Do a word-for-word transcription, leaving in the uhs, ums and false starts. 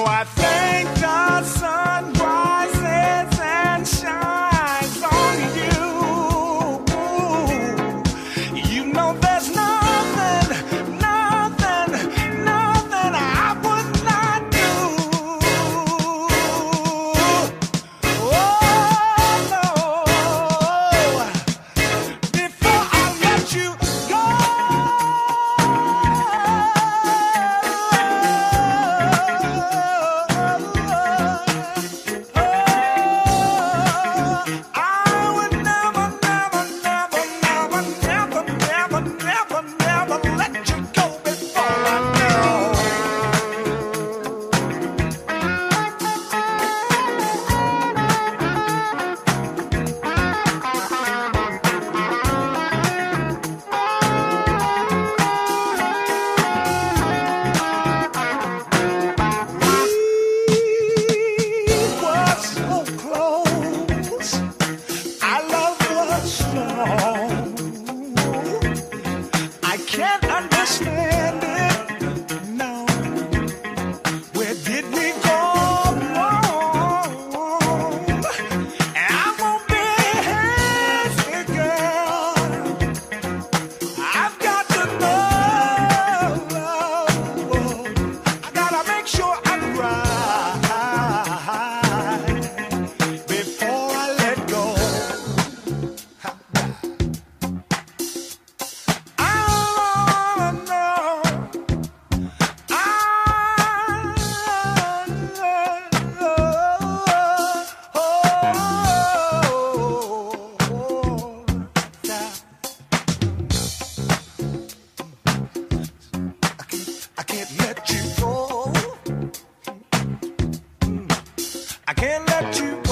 I think the sun rises and shines on you. You know there's nothing, nothing, nothing I would not do. Oh no, before I let you go. I can't understand it, no. Where did we go wrong? I'm gonna be hasty, girl. I've got to know. I gotta make sure I'm right before I let go. I can't let you go. I can't let you